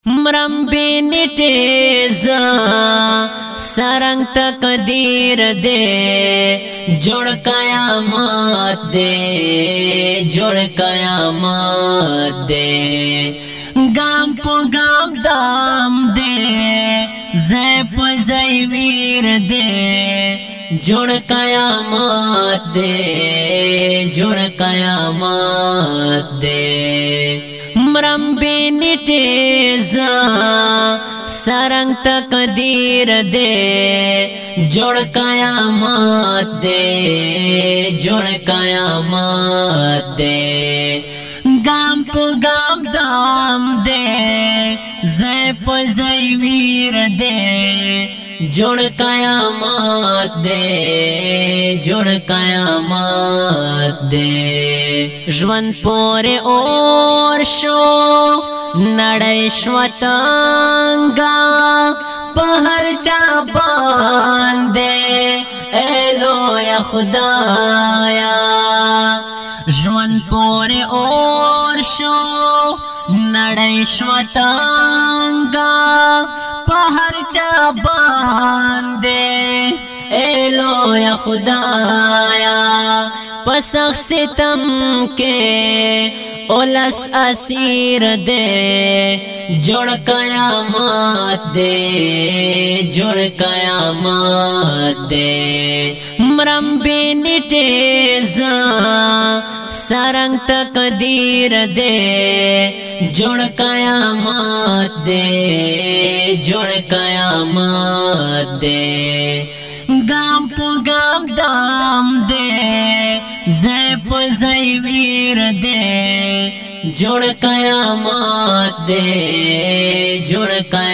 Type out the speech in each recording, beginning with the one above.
مرم بینی ٹیزا سرنگ تقدیر دے جوڑ قیامت دے جوڑ قیامت دے گام پو گام دام دے زی پو زی ویر دے جوڑ قیامت دے جوڑ قیامت دے مرم بینی ٹیزا سرنگ تقدیر دے جوڑ قیامت دے جوڑ قیامت دے گام پو گام دام دے زی پو زی ویر دے جوڑ قیامت دے جوڑ قیامت دے ژوند پورې اور شو نړۍ شوه تنګه په هر چا باندې ای لویه خدایا ژوند پورې اور شو نړۍ شوه تنګه په هر چا باندې ای لویه خدایا پسخ ستم کے اولس اسیر دے جوڑ قیامت دے جوڑ قیامت دے مرم بینی ٹیزا سرنگ تقدیر دے جوڑ قیامت دے جوڑ قیامت دے گام پو گام دام دے زی پو زی ویر دے جوڑ قیامت دے جوڑ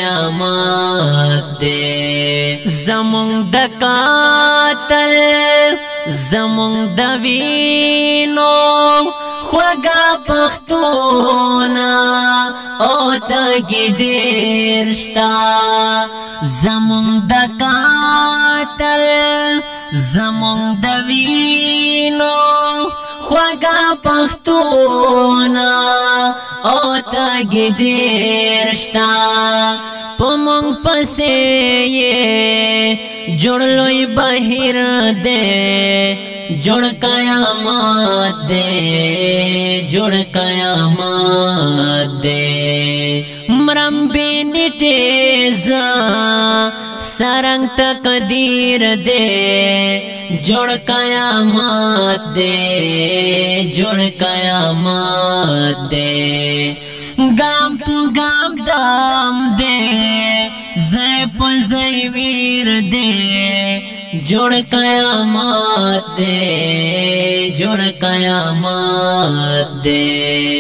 قیامت دے زمونگ دا قاتل زمونگ دا وینو خوگا پختونا او تاگی دیر شتا زمونگ دا قاتل زمونگ دا وینو خوگا پختونا او تاگی دیر شتا پمونگ پسے یہ جوڑ لوی بہیر دے جوڑ قیامت دے جوڑ قیامت دے مرم بینی ٹیزا سرنگ تقدیر دے جوڑ قیامت دے جوڑ قیامت دے گام پو گام دام دے زی پو زی ویر دے جوڑ قیامت دے جوڑ قیامت دے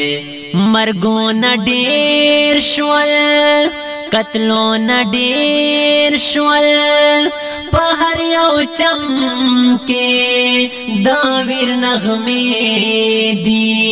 مرگون ډیر شول قتلون ډیر شول په هر یو چم کې دا ویر نغمې دي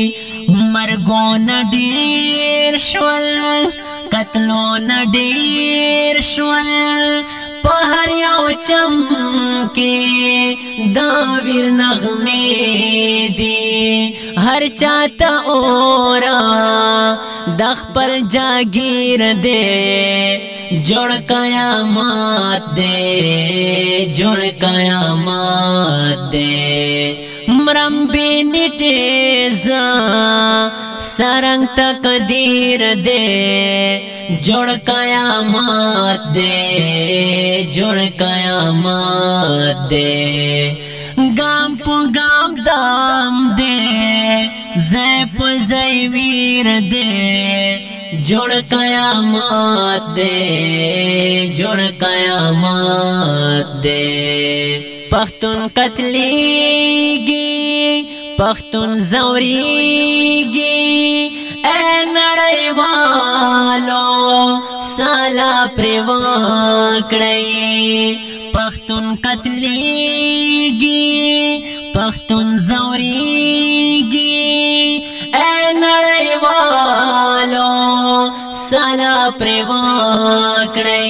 مرګون ډیر شول قتلون ډیر شول په هر یو چم کې دا ویر نغمې دي ہر چاہتا اورا دخ پر جاگیر دے جوڑ قیامت دے جوڑ قیامت دے مرم بینی ٹیزا سرنگ تقدیر دے جوڑ قیامت دے جوڑ قیامت دے گام پو گام دام دے زی پو زی ویر دے جوڑ قیامت دے جوڑ قیامت دے پختون قتلیگی پختون زوریگی اے نڑی والو سالا پریواکڑی پختون قتلیگی پختون زوریگی اے نڑی والو سالا پریواکڑی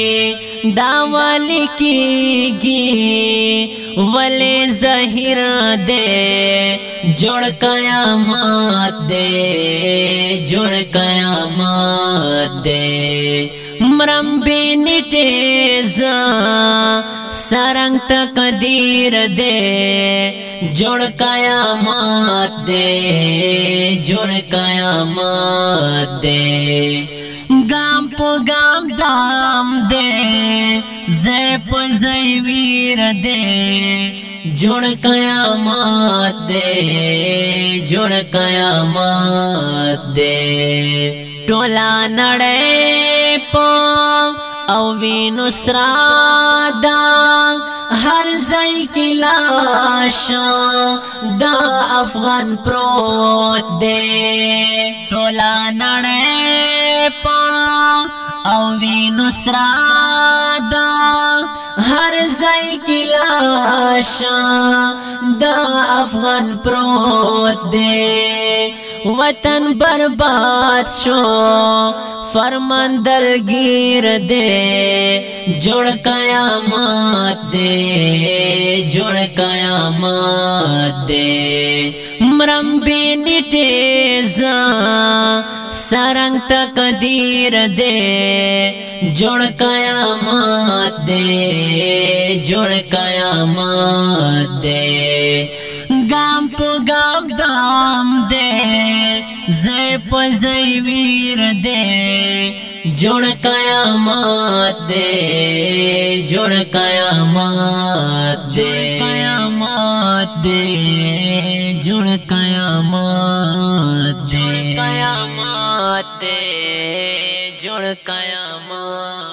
داوالی کی گی ولی زہر دے जुड़ कयामत दे, जुड़ कयामत दे। मरम बेनी टेजा सरंग तकदीर दे, जुड़ कयामत दे, जुड़ कयामत दे। गाम पो गाम दाम दे, ज़ै पो ज़ै वीर दे, जुड़ कयामत दे, जुड़ कयामत दे। टोला नड़े पो او وینو سرادا هر ځای کې لاشا دا افغان پروت دی، ټولا نړۍ پا او وینو سرادا هر ځای کې لاشا دا افغان پروت دی۔ وطن برباد شو فرمان دلگیر دے، جوڑ قیامت دے، جوڑ قیامت دے۔ مرم بینی ٹیزا سرنگ تقدیر دے، جوڑ قیامت دے، جوڑ قیامت دے۔ گام پو گام دام دے، زی پو زی ویر دے، جوڑ قیامت دے، جوڑ قیامت دے، قیامت دے، جوڑ قیامت دے، قیامت دے، جوڑ قیامت